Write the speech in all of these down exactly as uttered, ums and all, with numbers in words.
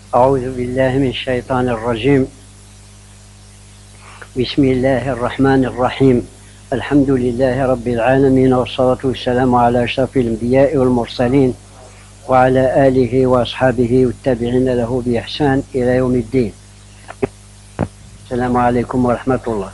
أعوذ بالله من الشيطان الرجيم. بسم الله الرحمن الرحيم. الحمد لله رب العالمين، والصلاة والسلام على أشرف الأنبياء والمرسلين وعلى آله وأصحابه والتابعين له بإحسان إلى يوم الدين. السلام عليكم ورحمة الله.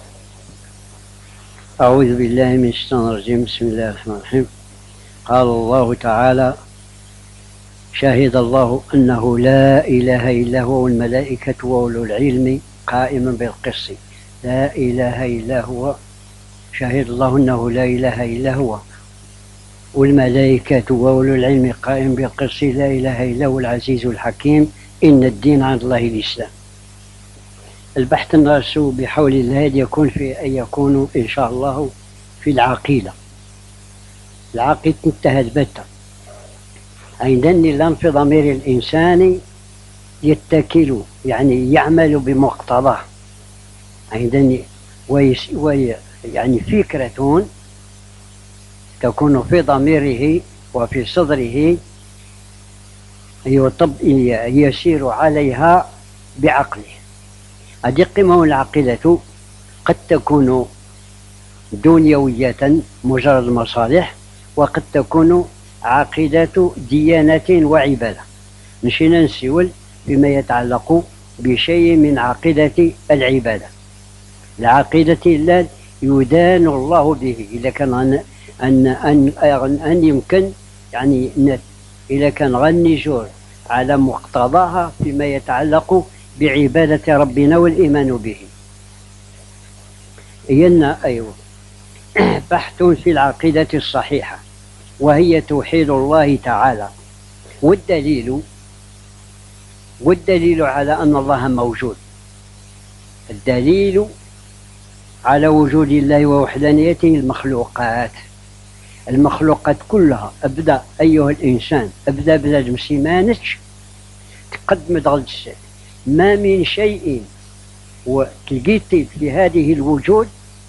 أعوذ بالله من الشيطان الرجيم. بسم الله الرحمن الرحيم. قال الله تعالى: شهد الله أنه لا إله إلا هو والملائكة وأولو العلم قائما بالقسط. لا إله إلا هو، شهد الله أنه لا إله إلا هو والملائكة وأولو العلم قائما بالقسط. لا إله إلا هو العزيز الحكيم. إن الدين عند الله الإسلام. البحث الناس بحول الله يكون في أن يكون إن شاء الله في العقيدة. العقيدة انتهت بتة، عندني لم في ضمير الإنسان يتكل، يعني يعمل بمقتضاه. عندني ويس وي يعني فكرة تكون في ضميره وفي صدره يسير عليها بعقله. هذه قمة العقيدة قد تكون دنيوية مجرد مصالح، وقد تكون عقيدة ديانة وعبادة. مشينا نسول بما يتعلق بشيء من عقيدة العبادة. العقيدة الله يدان الله به، إذا كان أن أن أن, أن يمكن يعني إذا كان غنجور على مقتضاها فيما يتعلق بعبادة ربنا والإيمان به. إن أيوه بحث في العقيدة الصحيحة، وهي توحيد الله تعالى. والدليل والدليل على أن الله موجود، الدليل على وجود الله ووحدانيته المخلوقات. المخلوقات كلها أبدأ أيها الإنسان أبدأ بلاد مسيمانتش تقدم دغلتش ما من شيء وتلقيت في هذه الوجود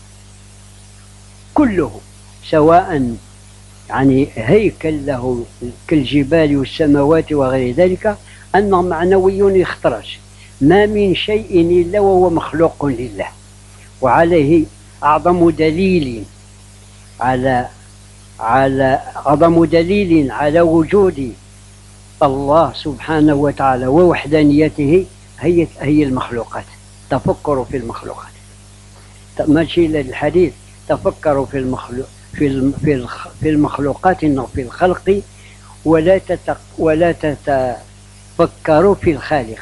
كله، سواء يعني هيكل له كالجبال والسماوات وغير ذلك، أنه معنوي يخترج. ما من شيء إلا وهو مخلوق لله. وعليه أعظم دليل على على أعظم دليل على وجود الله سبحانه وتعالى ووحدانيته هي هي المخلوقات. تفكروا في المخلوقات، ماشي للحديث تفكروا في المخلوق في في المخلوقات إنه في الخلق، ولا تتق ولا تتفكروا في الخالق.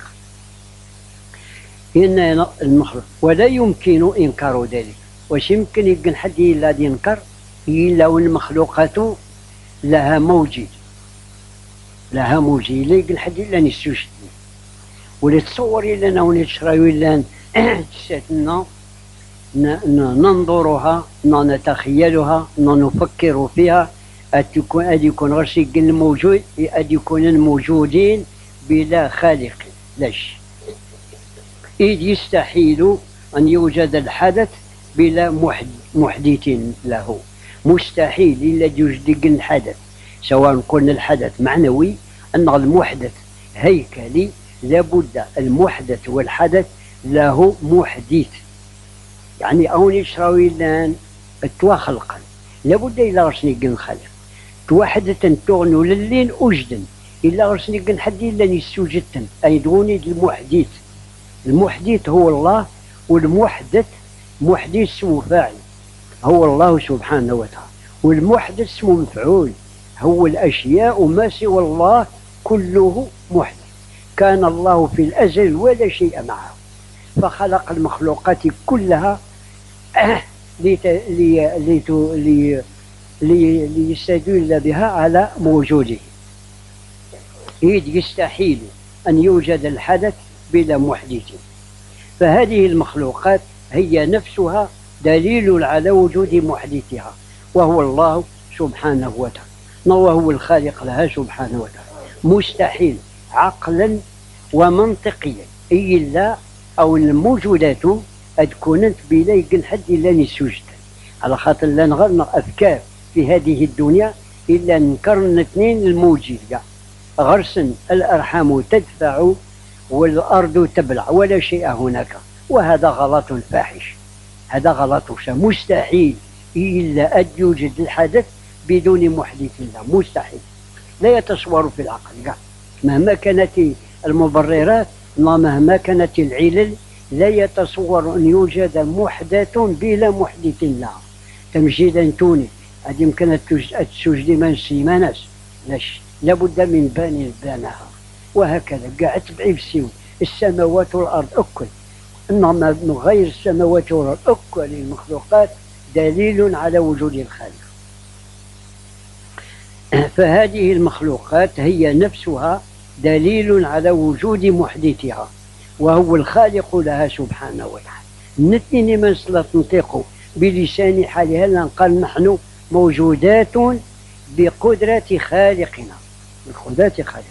إن المخلوق ولا يمكن إنكار ذلك. واش يمكن يمكن حد إلا ينكر إلا والمخلوقات لها موجد لها موجد إلا يمكن حد إلا نستوجد ولا تصور إلا نشرى إلا تساتنا ننظرها نتخيلها نفكر فيها. أد يكون غير شيء الموجود، أد يكون الموجودين بلا خالق. لاش إذ يستحيل أن يوجد الحدث بلا محدث له. مستحيل إلا يوجد الحدث، سواء قلنا الحدث معنوي أن المحدث هيكلي، لابد المحدث والحدث له محدث. يعني أون يشراوي لان توا خلقا لابد إلا غرسني قن خلق توحدة تغنو للين أجدا إلا غرسني قن حد إلا نسوجدتن أي دوني المحدث. المحدث هو الله، والمحدث محدث اسمه فاعل هو الله سبحانه وتعالى، والمحدث اسمه مفعول هو الأشياء ما سوى الله كله محدث. كان الله في الأزل ولا شيء معه، فخلق المخلوقات كلها ليستدل بها على موجوده. إذ يستحيل أن يوجد الحدث بلا محدث. فهذه المخلوقات هي نفسها دليل على وجود محدثها، وهو الله سبحانه وتعالى، وهو الخالق لها سبحانه وتعالى. مستحيل عقلا ومنطقيا إلا أو الموجودات أتكونت بلا يقن حد إلا نسوجد، على خاطر لا نغرنا أفكار في هذه الدنيا إلا نكرنا اثنين الموجود. غرسا الأرحام تدفع والأرض تبلع ولا شيء هناك، وهذا غلط فاحش، هذا غلط مستحيل إلا أن يوجد الحدث بدون محدث له، مستحيل، لا يتصور في العقل كاع، مهما كانت المبررات ومهما كانت العلل لا يتصور أن يوجد محدث بلا محدث له. تمجيدا توني هذه يمكن تسوج لي من سيماناس لاش لابد من باني بانها، وهكذا كاع تبعي في السيون السماوات والأرض أكل، إنما من غير السماوات والأرض أكل المخلوقات دليل على وجود الخالق. فهذه المخلوقات هي نفسها دليل على وجود محدثها وهو الخالق لها سبحانه وتعالى. نتني من صلاة نطيق بلسان حالها لنقال نحن موجودات بقدرة خالقنا، بقدرة خالقنا.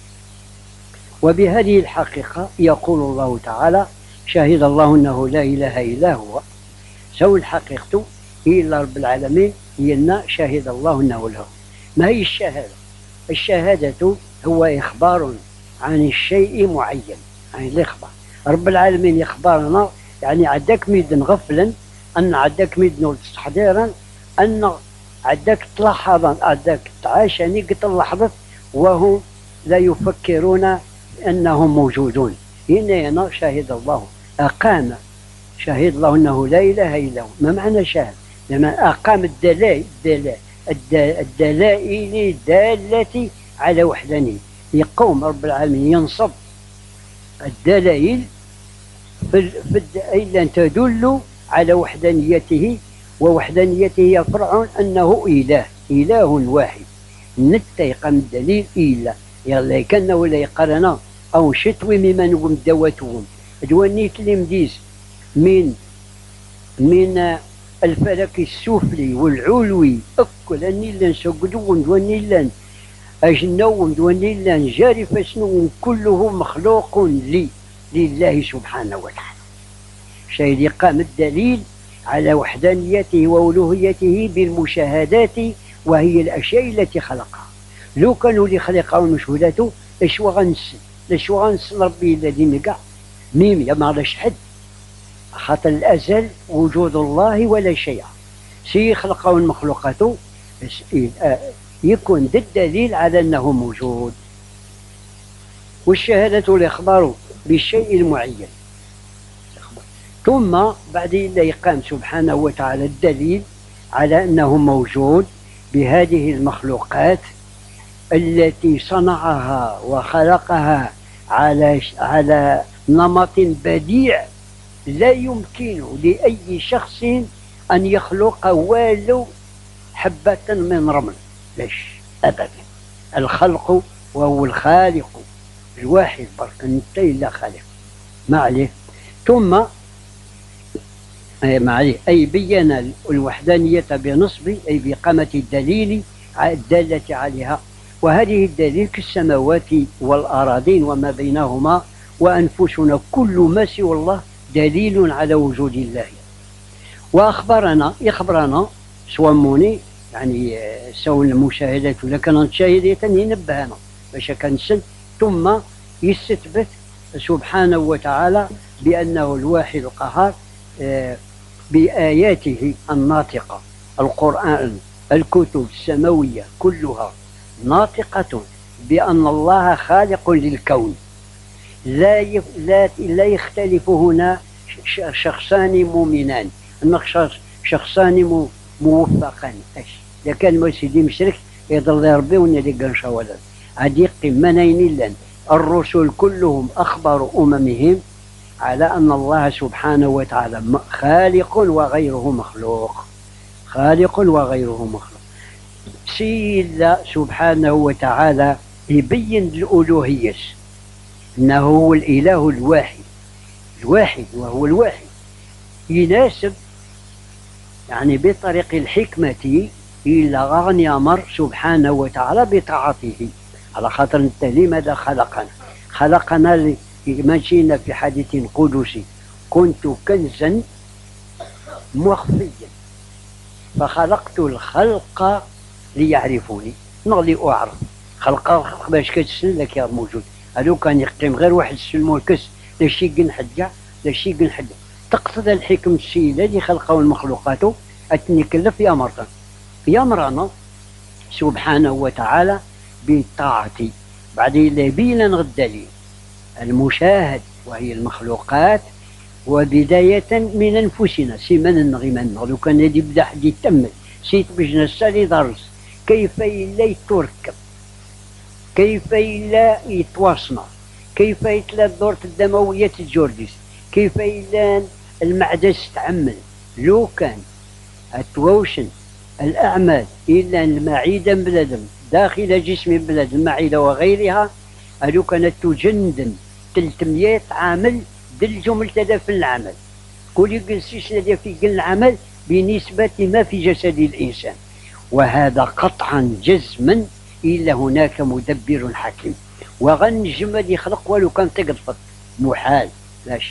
وبهذه الحقيقة يقول الله تعالى شهد الله أنه لا إله إلا هو، سوى الحقيقة إلا رب العالمين هي شهد الله أنه له. ما هي الشهادة؟ الشهادة هو إخبار عن الشيء معين، يعني الإخبار. رب العالمين يخبرنا يعني عداك ميدن غفلا، أن عداك ميدن تستحضيرا، أن عداك تلاحظا، عداك تعاشني قد اللحظة وهم لا يفكرون أنهم موجودون. هنا هنا شهد الله أقام، شهد الله أنه لا إله إلا هو. ما معنى شهد؟ لما أقام الدلائل الدلائل الدالة على وحدانية، يقوم رب العالمين ينصب الدلائل في الدلائل تدل على وحدانيته، ووحدانيته يفرع أنه إله، إله واحد. نتيقن الدليل إلا يلا كان ولا يقرنا أو شتوي ممن هم دواتهم دوانيت المديس من من الفلك السفلي والعلوي أكل النيلان سجدون دوانيلان أجنون دوانيلان جاري فسنون كله مخلوق لي لله سبحانه وتعالى. شيء قام الدليل على وحدانيته وألوهيته بالمشاهدات وهي الأشياء التي خلقها. لو كانوا اللي خلقها ومشهوداته اش وغنسل اش وغنسل ربي الذي نقع ميم يا معلش حد خاطر الأزل وجود الله ولا شيء سي خلقه المخلوقات يكون الدليل على أنه موجود. والشهادة الإخبار بالشيء المعين، ثم بعد إلا يقام سبحانه وتعالى الدليل على أنه موجود بهذه المخلوقات التي صنعها وخلقها على على نمط بديع لا يمكن لأي شخص أن يخلق ولو حبة من رمل، ليش أبدا. الخلق وهو الخالق الواحد برك انت إلا خالق ما عليه. ثم ما عليه أي بين الوحدانية بنصب أي بإقامة الدليل الدالة عليها، وهذه الدليل كالسماوات والأراضين وما بينهما وأنفسنا كل ما سوى الله دليل على وجود الله. وأخبرنا يخبرنا سواموني يعني سوى المشاهدات ولا كانت شاهدة ينبهنا باش كنسل، ثم يستثبت سبحانه وتعالى بأنه الواحد القهار بآياته الناطقة. القرآن الكتب السماوية كلها ناطقة بأن الله خالق للكون، لا يف... لا لا يختلف هنا شخصان مؤمنان، شخصان موفقان. إذا كان ما سيدي مشرك يضل يربي ونادي قنشا ولد عديق منين لن الرسل كلهم أخبروا أممهم على أن الله سبحانه وتعالى خالق وغيره مخلوق، خالق وغيره مخلوق. سيد سبحانه وتعالى يبين الألوهية أنه هو الإله الواحد، الواحد وهو الواحد يناسب يعني بطريق الحكمة إلى غني أمر سبحانه وتعالى بطاعته، على خاطر انت لماذا خلقنا؟ خلقنا ماشينا في حديث قدسي كنت كنزا مخفيا فخلقت الخلق ليعرفوني، نغلي أعرف خلق الخلق باش كتسن لك يا موجود هادو كان يقيم غير واحد السلم الكس لا شي قنحد كاع لا شي قنحد. تقتضى الحكم السيدة اللي خلقه المخلوقات أتني كلف يا مرة يا مرنا سبحانه وتعالى بالطاعة. بعدين يبين الدليل المشاهد وهي المخلوقات، وبداية من أنفسنا سيمن نغيمن لو كان يدي بدا حد يتأمل سيت بجنا السالي درس كيف إلا يتركب، كيف إلا يتواصل، كيف يتلا الدورة الدموية تجورديس، كيف إلا المعدس تعمل لو كان التواشن الأعمال إلا المعدة بلادم داخل جسم بلاد المعدة وغيرها لو كانت تجندن ثلاثمائة عامل دل جملة في العمل كل جلسيسنا في كل العمل بنسبة ما في جسد الإنسان. وهذا قطعا جزما إلا هناك مدبر حكيم وغنجم اللي يخلق ولو كان تقلفط محال لاش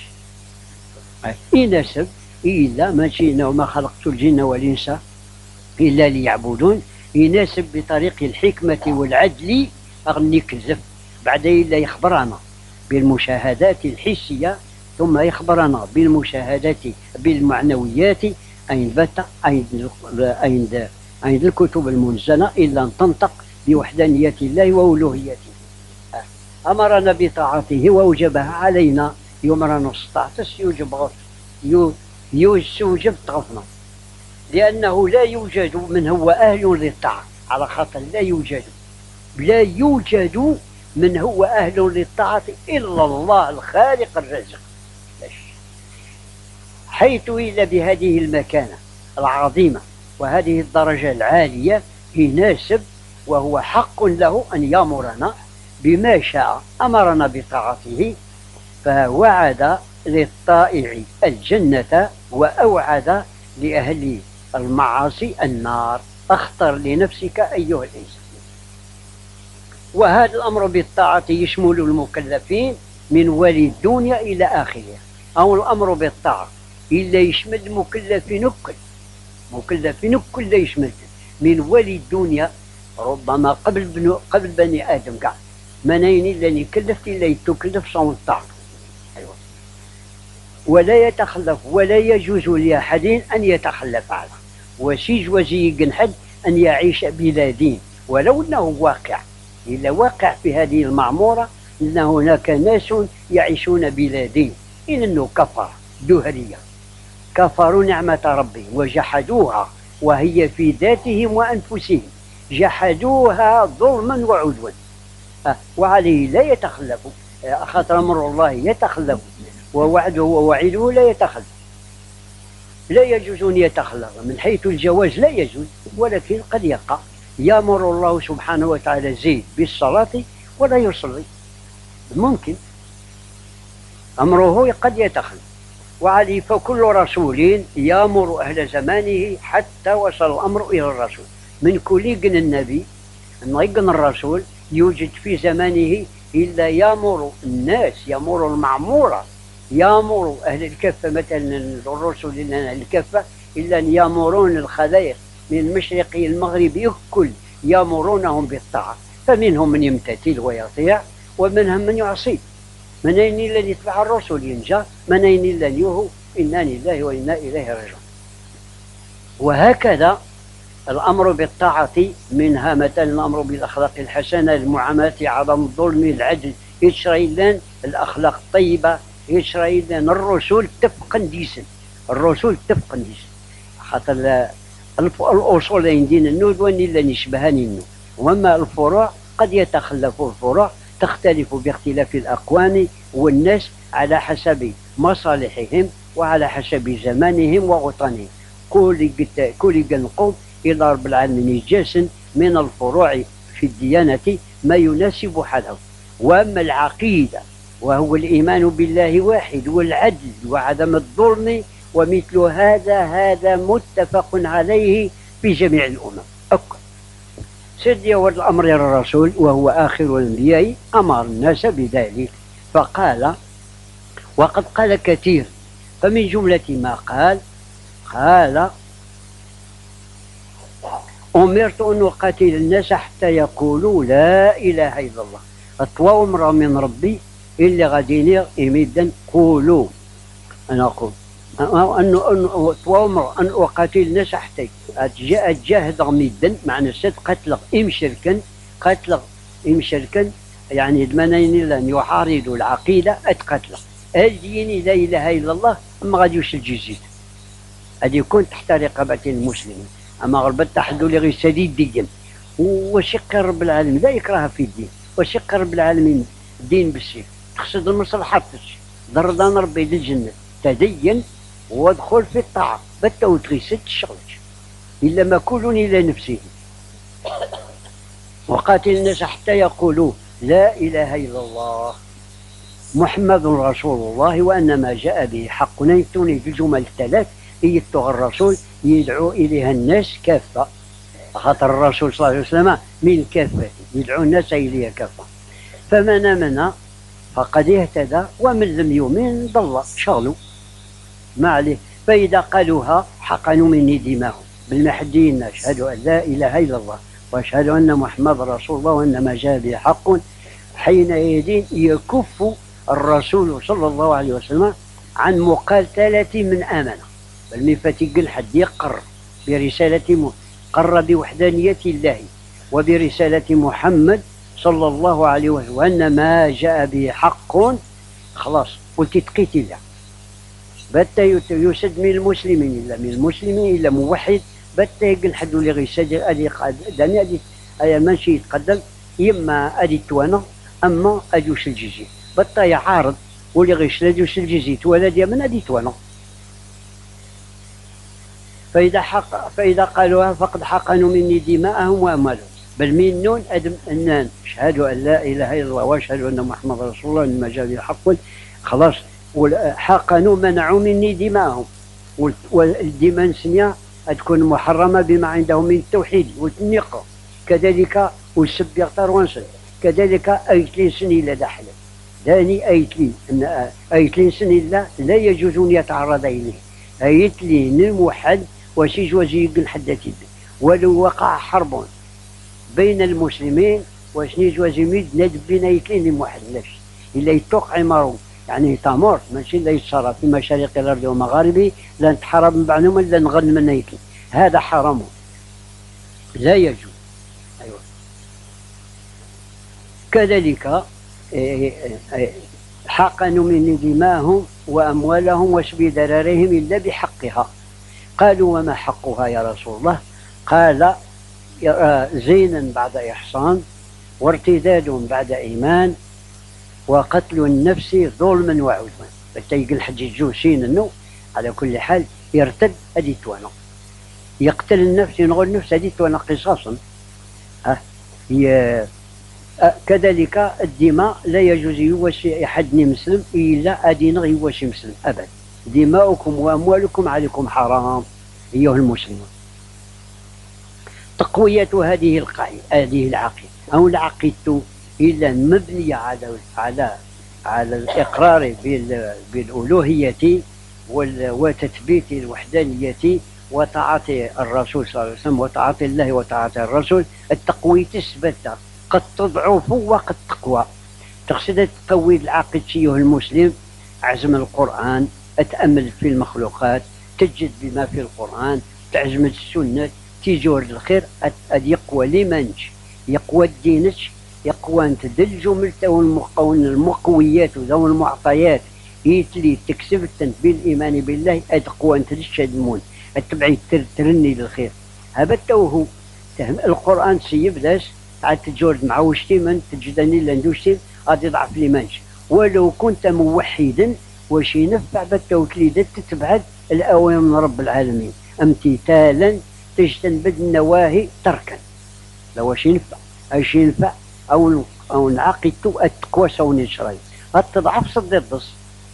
يناسب إلا ماشي وما خلقت الجن والإنس إلا ليعبدون، يناسب بطريق الحكمة والعدل أغني كذب بعد إلا يخبرنا بالمشاهدات الحسية ثم يخبرنا بالمشاهدات بالمعنويات عند عند عند عند الكتب المنزلة إلا أن تنطق بوحدانية الله وألوهيته. أمرنا بطاعته وأوجبها علينا يمرنا ستعطس يوجب يوجب طرفنا، لأنه لا يوجد من هو أهل للطاعة على خاطر لا يوجد لا يوجد من هو أهل للطاعة إلا الله الخالق الرازق. حيث إلى بهذه المكانة العظيمة وهذه الدرجة العالية يناسب وهو حق له أن يأمرنا بما شاء. أمرنا بطاعته فوعد للطائع الجنة وأوعد لأهل المعاصي النار. اختر لنفسك أيها الإنسان. وهذا الأمر بالطاعة يشمل المكلفين من ولي الدنيا إلى آخرها، أو الأمر بالطاعة إلا يشمل المكلفين كل مكلفين كل يشمل من ولي الدنيا ربما قبل بنو قبل بني آدم كاع منين إلا يكلف إلا يتكلف صون الطاعة. أيوة. ولا يتخلف ولا يجوز لأحد أن يتخلف عنه وسيج وزي حد أن يعيش بلا دين ولو أنه واقع إلا واقع في هذه المعمورة أن هناك ناس يعيشون بلا دين إنه كفر دهرية كفروا نعمة ربهم وجحدوها وهي في ذاتهم وأنفسهم جحدوها ظلما وعدوا. أه وعليه لا يتخلف خاطر أمر الله يتخلف ووعده ووعيده لا يتخلف. لا يجوز أن يتخلف من حيث الجواز لا يجوز، ولكن قد يقع يأمر الله سبحانه وتعالى زيد بالصلاة ولا يصلي ممكن أمره قد يتخلف. وعليه فكل رسول يأمر أهل زمانه حتى وصل الأمر إلى الرسول من كل جن النبي نغن الرسول يوجد في زمانه إلا يأمر الناس يأمر المعمورة يأمر أهل الكفة مثلا الرسل إلا أهل الكفة إلا أن يأمرون الخلائق من المشرق إلى المغرب الكل يأمرونهم بالطاعة، فمنهم من يمتثل ويطيع ومنهم من يعصي. من أين إلا يتبع الرسل ينجى، من أين إلا يوهو إنا لله وإنا إليه راجعون. وهكذا الأمر بالطاعة منها مثلا الأمر بالأخلاق الحسنة المعاملة عدم الظلم العدل يشرع لنا الأخلاق الطيبة يشرع لنا الرسول تفقا ديسن الرسول تفقا ديسن خاطر الأصول عندنا النود وأن إلا نشبهان النود، وأما الفروع قد يتخلف الفروع تختلف باختلاف الأقوام والناس على حسب مصالحهم وعلى حسب زمانهم ووطنهم. كل كل نقوم إلى رب العالمين جاسا من الفروع في الديانة ما يناسب حاله. وأما العقيدة وهو الإيمان بالله واحد والعدل وعدم الظلم ومثل هذا هذا متفق عليه في جميع الأمم. أكد سيدي أول الأمر الرسول وهو آخر الأنبياء أمر الناس بذلك فقال وقد قال كثير، فمن جملة ما قال قال أمرت أن أقاتل الناس حتى يقولوا لا إله إلا الله الطواومر من ربي اللي غادي يميدا قولوا. انا اقول انه انه طواومر ان اقاتل الناس حتى اتجاهد غميدا معنى السد قتل امشركا قتل امشركا يعني المناين لن يحاربوا العقيده اتقتل الدين لا اله الا الله ما غاديوش الجزيت غادي يكون تحت رقابه المسلمين. اما غربت تحدوا لي غير سديد ديا وشق رب العالمين لا يكره في الدين وشق رب العالمين الدين بالسيف تقصد المصلحه ضرنا ربي للجنه تدين وادخل في الطاعه بتا وتغيسد الشغلك الا ما كلون الى نفسه وقاتل الناس حتى يقولوا لا اله الا الله محمد رسول الله وان ما جاء به حق. نيتوني في الجمل الثلاث يتوغ الرسول يدعو اليها الناس كافه خاطر الرسول صلى الله عليه وسلم من كافه يدعو الناس اليها كافه. فمن امن فقد اهتدى ومن لم يؤمن ضل شغلوا ما عليه. فاذا قالوها حقنوا مني دماهم بالمحدين اشهد ان لا اله الا الله واشهد ان محمد رسول الله وان ما جاء به حق حينئذ يكف الرسول صلى الله عليه وسلم عن مقاتله من امن بل من فتيق حد يقر برساله قر بوحدانيه الله وبرساله محمد صلى الله عليه وسلم وان ما جاء به حق خلاص قلت تقيت الله بتا يسد من المسلمين الا من المسلمين الا موحد بتا يقل حد اللي غيسد ادي داني ادي اي ماشي يتقدم اما ادي توانا اما اديوش الجزيه بتا يعارض واللي غيش اديوش الجزيه ولا دي من ادي توانا. فاذا حق فاذا قالوها فقد حقنوا مني دماءهم واموالهم بل من نون ادم انان اشهدوا ان لا اله الا الله واشهدوا ان محمد رسول الله انما جاء به حق خلاص حقنوا منعوا مني دماءهم والدماء سنيا تكون محرمه بما عندهم من التوحيد والنقه كذلك والسب يغتر وانسل كذلك ايتلين سني لا دحل داني ايتلين ان ايتلين سني لا لا يجوز ان يتعرض اليه ايتلين الموحد وشي جوزي يقل حدتي ولو وقع حرب بين المسلمين وشني جوزي ميد ندب بين ايتلين الموحد لاش الا يتوقع عمرهم يعني تامور ماشي لا يتصرف في مشارق الارض ومغاربه لا نتحرم من بعضهم الا نغن من ايتلين هذا حرام لا يجوز. ايوه كذلك حقنوا من دماءهم واموالهم وسبي ضررهم الا بحقها. قالوا وما حقها يا رسول الله؟ قال زينا بعد احصان وارتداد بعد ايمان وقتل النفس ظلما وعدوان. بتيقل حجيجو سين انه على كل حال يرتد ادي توانا يقتل النفس ينغل النفس ادي توانا قصاصا. ها أه كذلك الدماء لا يجوز يوشي حد مسلم الا ادينا يوشي مسلم ابدا. دماؤكم واموالكم عليكم حرام ايها المسلمون. تقوية هذه القاعدة هذه العقيدة او العقيدة الا مبنية على على على الاقرار بالالوهية وتثبيت الوحدانية وطاعة الرسول صلى الله عليه وسلم وطاعة الله وطاعة الرسول. التقوية تثبت قد تضعف وقد تقوى. تقصد تقوي العقيدة ايها المسلم عزم القرآن اتأمل في المخلوقات تجد بما في القرآن تعزم السنة تيجور الخير أد يقوى لمنج يقوى الدينك يقوى انت دل جملته والمقويات وذو المعطيات يتلي تكسب بالايمان بالله اتقوى انت للشدمون اتبعي ترني للخير. هذا توهو القرآن سيب لاش عاد تجورد مع وشتي من تجدني لندوشتي غادي يضعف لي منج ولو كنت موحدا واش ينفع بالتوكليد تتبعد الاوامر من رب العالمين امتثالا تجتنب النواهي تركا. لو واش ينفع اش ينفع او او نعقدتو التقوى سوني شراي تضعف صد الضص.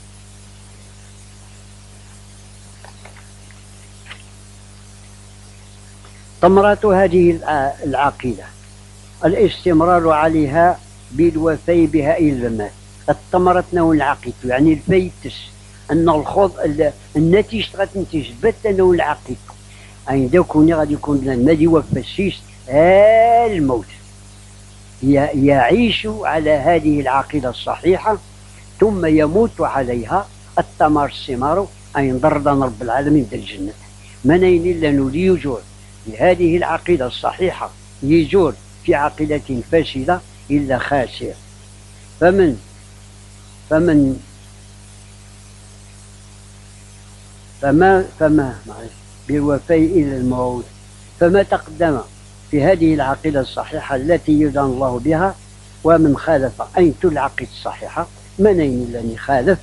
ثمرات هذه العقيدة الاستمرار عليها بالوفاء بها الى الممات. الثمرة نوع العقيدة يعني الفايتس ان الخوض النتيجة غتنتج بات نوع العقيدة يعني دا كوني غادي يكون بلا ما يوفى السيس الموت يعيش على هذه العقيدة الصحيحة ثم يموت عليها. الثمر الثمار أي ضردا رب العالمين ديال الجنة. منين إلا نولي يجور بهذه العقيدة الصحيحة يجور في عقيدة فاسدة إلا خاسر. فمن فمن فما فما بالوفاء إلى الموت. فما تقدم في هذه العقيدة الصحيحة التي يدعى الله بها، ومن خالف أي العقيدة الصحيحة منين إلا خالف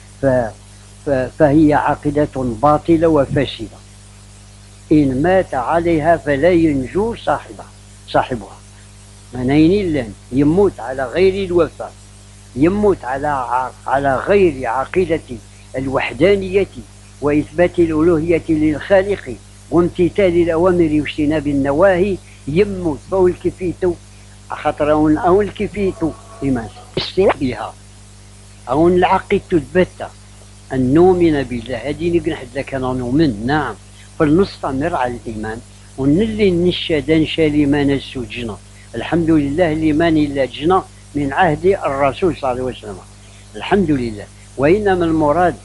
فهي عقيدة باطلة وفاسدة. إن مات عليها فلا ينجو صاحبها صاحبها. منين إلا يموت على غير الوفاء، يموت على على غير عقيدة الوحدانية وإثبات الألوهية للخالق وامتثال الأوامر واجتناب النواهي، يموت فهو الكفيت خاطر أو الكفيت لما بها أو العقيدة البتة أن نؤمن بالله. هذه نحن لك نؤمن نعم، فلنستمر على الإيمان ونلي نشهد نشالي ما نسوجنا. الحمد لله لمن إلا جنا من عهد الرسول صلى الله عليه وسلم، الحمد لله. وإنما المراد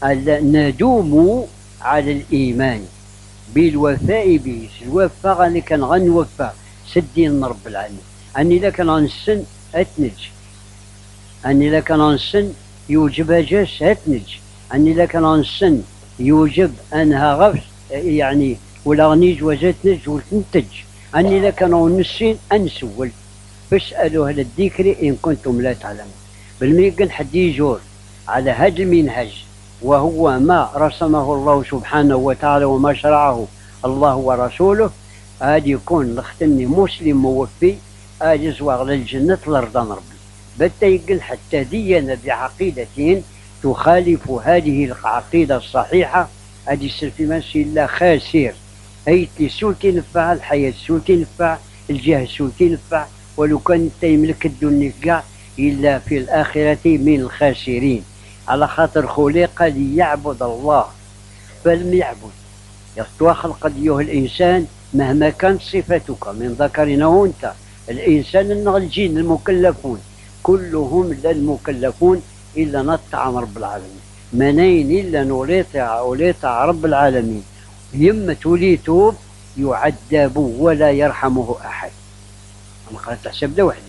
ندوم على الإيمان بالوفاء به. الوفاء غني كان غنوفى سدين رب العالمين. أني لك غنسن أتنج، أني لك غنسن يوجب جاس أتنج، أني لك غنسن يوجب أنها غفس يعني ولا غنيج وزاتنج وتنتج. أني لك غنسين أنسول فاسألوا أهل الذكر إن كنتم لا تعلمون. بالميقن حد يجور على هذا المنهج وهو ما رسمه الله سبحانه وتعالى وما شرعه الله ورسوله، هذا يكون لختني مسلم موفي هذا زواغ للجنة لرضان ربي. بتا يقل حتى دينا بعقيدة تخالف هذه العقيدة الصحيحة هذه السلفي ماشي إلا خاسر. أي سولتي نفع الحياة، سولتي نفع الجاه، سولتي نفع ولو كان يملك الدنيا كاع إلا في الآخرة من الخاسرين. على خاطر خلق ليعبد الله فلم يعبد. يستوى خلق أيها الإنسان مهما كانت صفتك من ذكر أو أنثى. الإنسان إنه الجن المكلفون كلهم لا المكلفون إلا نطع رب العالمين. منين إلا نوليطع وليطع رب العالمين يما توليتوب يعذب ولا يرحمه أحد. أنا قلت تحسب لوحدي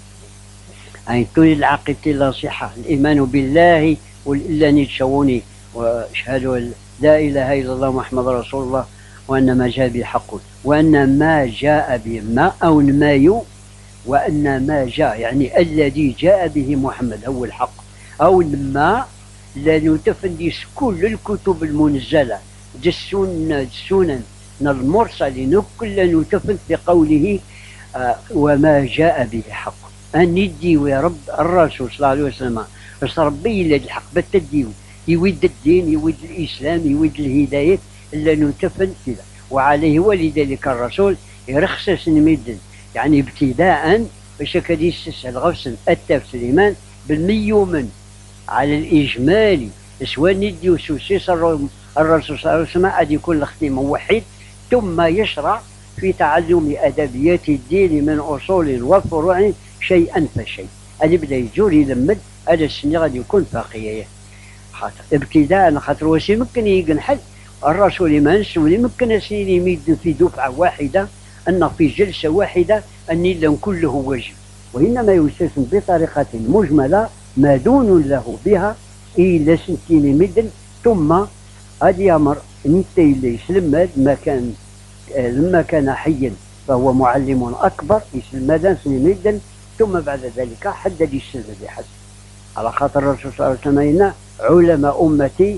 أي تولي العقيدة لا صحة. الإيمان بالله وإلا نتشوني واشهد لا إله إلا الله محمد رسول الله وأن ما جاء به حق وأن ما جاء به ما أو ما وأن ما جاء يعني الذي جاء به محمد هو الحق أو ما لا نتفندس كل الكتب المنزلة السنن السنن المرسلين كل نتفند في قوله آه وما جاء به حق. أن يديو يا رب الرسول صلى الله عليه وسلم بس ربي إلا الحق بتديو يود الدين يود الإسلام يود الهداية إلا نتفن كذا. وعليه ولذلك الرسول يرخص نمدن يعني ابتداء باش كان يستسهل غفصا أتى سليمان بالميومن على الإجمالي سواء نديو سوسيس الرسول صلى الله عليه وسلم أن يكون الختيم موحد ثم يشرع في تعلم أدبيات الدين من أصول وفروع شيئا فشيء. اللي بدا يجور يلمد هذا السن غادي يكون فقيه خاطر ابتداء خاطر واش يمكن ينحل الرسول ما نسولي يمكن سنين يمد في دفعه واحده ان في جلسه واحده ان لهم كله واجب، وانما يستثنى بطريقه مجمله ما دون له بها الى سنتين يمد ثم هذا امر نتا اللي يسلم ما كان لما كان حيا فهو معلم اكبر يسلم ماذا سنين ثم بعد ذلك حدد السلم بحسب. على خاطر الرسول صلى الله عليه وسلم علماء أمتي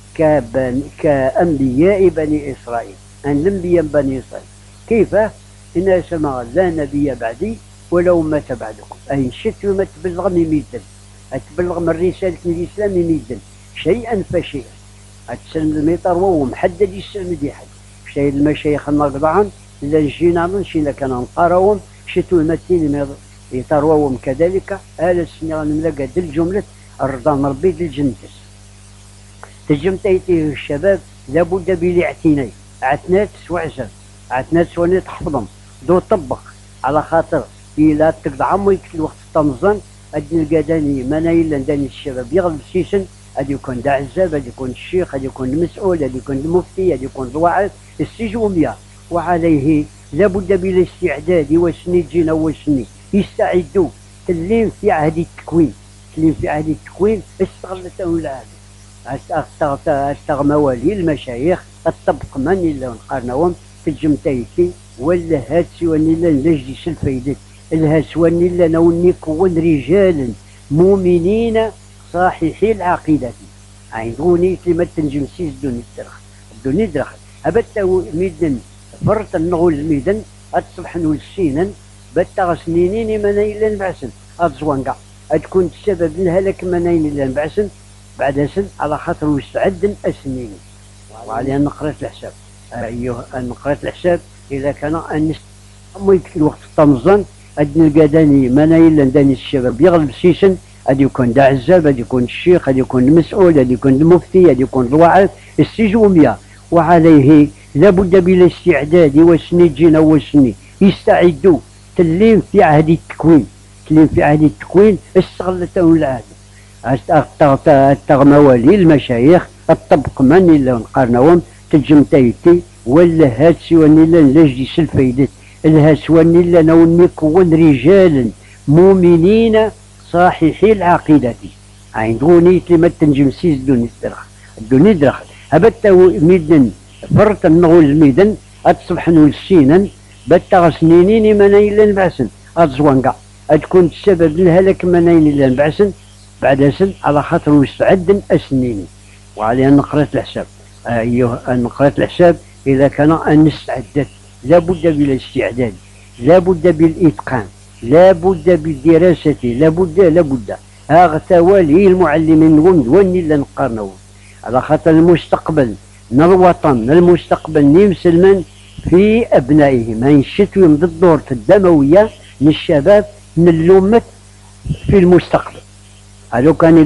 كأنبياء بني إسرائيل. أن الأنبياء بني إسرائيل كيف إن سمع لا نبي بعدي ولا أمة بعدكم. أي شت ما تبلغ ميدا تبلغ من رسالة الإسلام ميدا شيئا فشيئا أتسلم الميطر وهو محدد السلم دي حد. شيء المشايخ النقضعن إلا نجينا من شينا كان نقراهم شتو المتين يتروهم كذلك. هذا السنة نملقى دل جملة الرضا ربي دل جنتس تجمتيتي الشباب لابد بالاعتناء. عتنات وعزم عتنات وني تحفظهم دو طبق على خاطر إلا تقضى عمو يكتل الوقت الطمزان أدنى القداني منايل لنداني الشباب يغلب سيسن أدي يكون دا عزاب أدي يكون الشيخ أدي يكون المسؤول أدي يكون المفتي أدي يكون الواعظ السجومية، وعليه لابد بالاستعداد وسني تجينا وسني يستعدوا تلين في عهد التكوين تلين في عهد التكوين استغلته العهد استغ موالي المشايخ الطبق من إلا نقارناهم في الجمتايتي ولا هاد سواني إلا نجدي سلفيدت الهاسواني إلا نوني كون رجالا مؤمنين صحيحي العقيدة عندوني لما تنجم سيز دوني الدرخ دوني الدرخ هبتا ميدن فرط النغول الميدن أتصبح نول السينا بتا سنينين مناين إلا نبعسن أتزوانقع أتكون السبب الهلك مناين إلا نبعسن بعد سن على خاطر مستعد أسنين، وعليها نقرأ الحساب. أيها نقرأ الحساب إذا كان أن الوقت الطمزان أدنى القداني مناين إلا نداني الشباب يغلب سيسن أدي يكون دا عزاب أدي يكون الشيخ أدي يكون المسؤول أدي يكون المفتي أدي يكون الواعظ السجومية، وعليه لابد بالاستعداد وسني تجينا وسني يستعدوا تلين في عهد التكوين تلين في عهد التكوين استغلته العهد استغ موالي المشايخ الطبق من إلا نقارناهم تجمتايتي ولا هاد سواني إلا نلاجدي سلفيدت الهاسواني إلا نوني كون رجالا مؤمنين صحيحي العقيدة عندوني لما تنجم سيز دوني الدرخ دوني الدرخ هبتا ميدن فرط النغول الميدن أتصبح نول السينا بتا سنينين مناين إلا نبعسن أتزوانقع أتكون السبب الهلك مناين إلا نبعسن بعد سن على خاطر مستعد أسنين، وعليها نقرأ الحساب. أيها نقرأ الحساب إذا كان أن نستعدت لابد بالاستعداد لابد بالإتقان لابد بالدراسة لابد لابد هذا والي المعلمين غند وني اللي نقارنوه على خاطر المستقبل من الوطن المستقبل نمسلمن في أبنائهم ما ينشتوا من الدورة الدموية من الشباب من الأمة في المستقبل. لو كان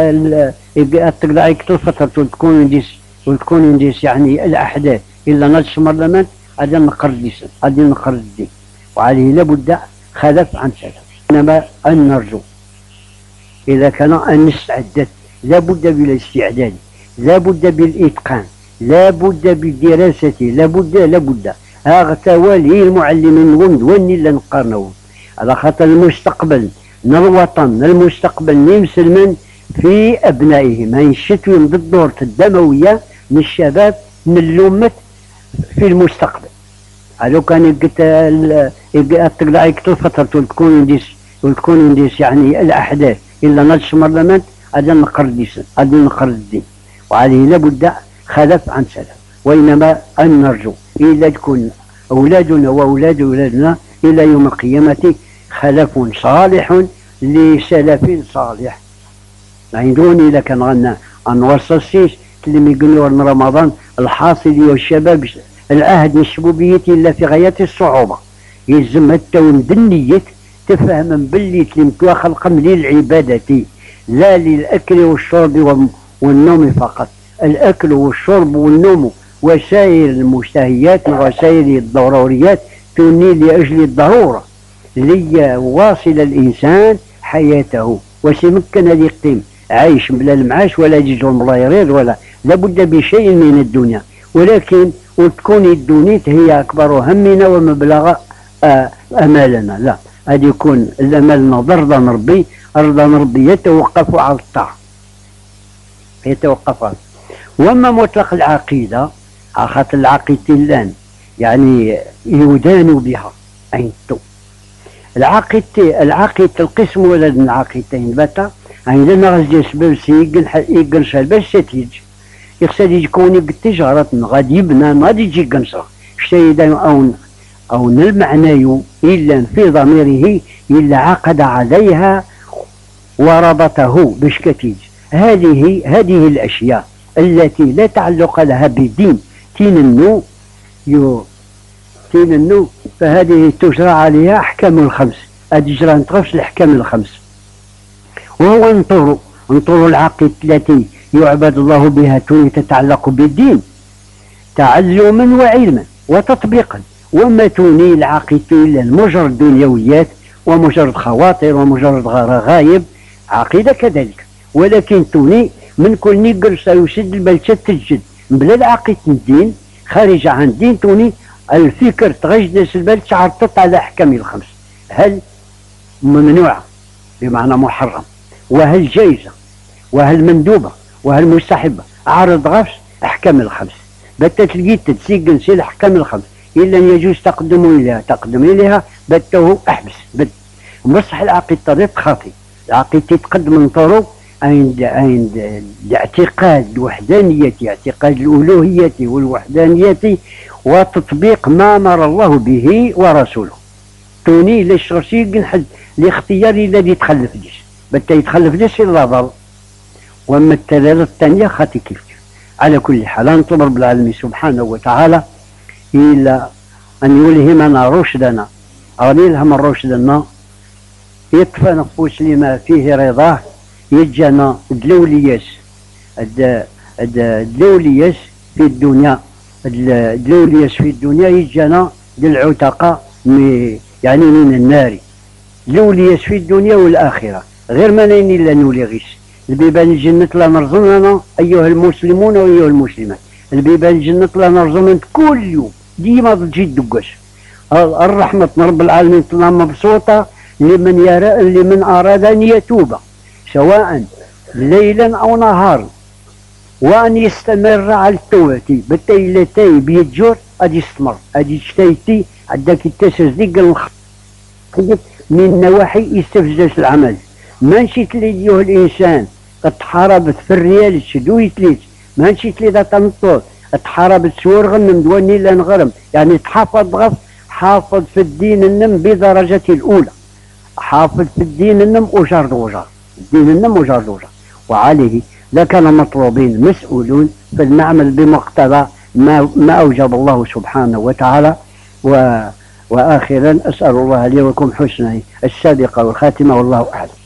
قلت تقدر يكتب فترة وتكون ينديس وتكون ينديس يعني الأحداث إلا نجس مرلمان هذا نقرد ديسن هذا نقرد الدين، وعليه لابد خلف عن سلف. إنما أن نرجو إذا كان أن نستعدت لابد بالاستعداد لابد بالإتقان لابد بالدراسة لابد لابد هذا والي المعلمين غند وني اللي نقارنوه على خاطر المستقبل من الوطن المستقبل نمسلمن في أبنائهم ما ينشتوا من الدورة الدموية من الشباب من الأمة في المستقبل. لو كان قلت تقدر يكتب فترة وتكون ينديس وتكون ينديس يعني الأحداث إلا نجس مرلمان هذا نقرد ديسن هذا نقرد الدين، وعليه لابد خلف عن سلف. وإنما أن نرجو إلا تكون أولادنا وأولاد أولادنا إلى يوم القيامة خلف صالح لسلف صالح. عندوني إذا كان غنى أنوصل السيس اللي يقولوا أن رمضان الحاصل والشباب العهد الشبوبية إلا في غاية الصعوبة يلزم التون بالنية تفهم باللي تلمتوا خلقا للعبادة لا للأكل والشرب والنوم فقط. الأكل والشرب والنوم وسائر المشتهيات وسائر الضروريات تني لأجل الضرورة ليواصل الإنسان حياته وسيمكن أن يقيم عايش بلا المعاش ولا يجوز بلا يريد ولا لابد بشيء من الدنيا، ولكن وتكون الدنيا هي أكبر همنا ومبلغ أمالنا. لا هذا يكون الأمل رضا ربي رضا ربي يتوقف على الطاعة يتوقف على. وأما مطلق العقيدة خاطر العقيدتين لان يعني يدان بها عندو العقيدة العقيدة القسم ولد من العقيدتين بتا يعني لما غزي سبب سيقن يقن سالباش ستيج يقصد يكون بالتجارة غادي يبنى غادي يجي قنصة شتي أو أو المعنى إلا في ضميره إلا عقد عليها وربطه باش كتيج. هذه هذه الأشياء التي لا تعلق لها بالدين تيننو يو تيننو فهذه تجرى عليها أحكام الخمس هذه جرى نتغفش الأحكام الخمس. وهو انطر انطر العقيدة التي يعبد الله بها تتعلق بالدين تعلما وعلما وتطبيقا، وما توني العقيدة إلا المجرد دنيويات ومجرد خواطر ومجرد رغايب. عقيدة كذلك، ولكن توني من كل نقر سيسد البلشة تسجد بلا العقيدة الدين خارجة عن دين توني الفكر تغجدس البلد تعرضت على أحكام الخمس، هل ممنوعة بمعنى محرم، وهل جائزة، وهل مندوبة، وهل مستحبة، عرض غفص أحكام الخمس. بتا تلقيت تسيقن سي الأحكام الخمس إلا أن يجوز تقدم إليها تقدم إليها بته أحبس بد. مصح العقيدة خاطئ، العقيدة تقدم من طرق عند عند الاعتقاد الوحدانية، اعتقاد الألوهية والوحدانية وتطبيق ما أمر الله به ورسوله. توني ليش رشيق حد الاختيار الذي يتخلف ليش بتا يتخلف ليش إلا ضل. وأما التلالة الثانية خاطئ كيف. على كل حال نطلب رب العالمين سبحانه وتعالى إلا أن يلهمنا رشدنا، أو يلهم رشدنا يطفى نفوس لما فيه رضاه، يجانا دلولياس دلولياس في الدنيا، دلولياس في الدنيا يجانا للعتقاء يعني من النار، دلولياس في الدنيا والآخرة غير ما نين إلا نولي غيس. البيبان الجنة لا نرزقنا أيها المسلمون وأيها المسلمات، البيبان الجنة لا نرزقنا كل يوم ديما تجي تدقش. الرحمة رب العالمين تلا مبسوطة لمن يرى لمن أراد أن يتوب سواء ليلا أو نهارا، وأن يستمر على التوبة. بالتالي تايب يتجر أدي يستمر أدي يجتيتي عندك التسجيل الخط من نواحي يستفزز العمل. ما نشيت لي أيها الإنسان قد تحاربت في الريال تشدو يتليت، ما نشيت لي ذا تنطور تحاربت سور غنم دواني لا نغرم، يعني تحافظ غف حافظ في الدين النم بدرجة الأولى، حافظ في الدين النم وجرد وجر، الدين النم وجرد وجر. وعليه لكان مطلوبين مسؤولون فلنعمل بمقتضى ما, ما أوجب الله سبحانه وتعالى. و وآخرا أسأل الله لي ولكم حسن السابقة والخاتمة والله أعلم.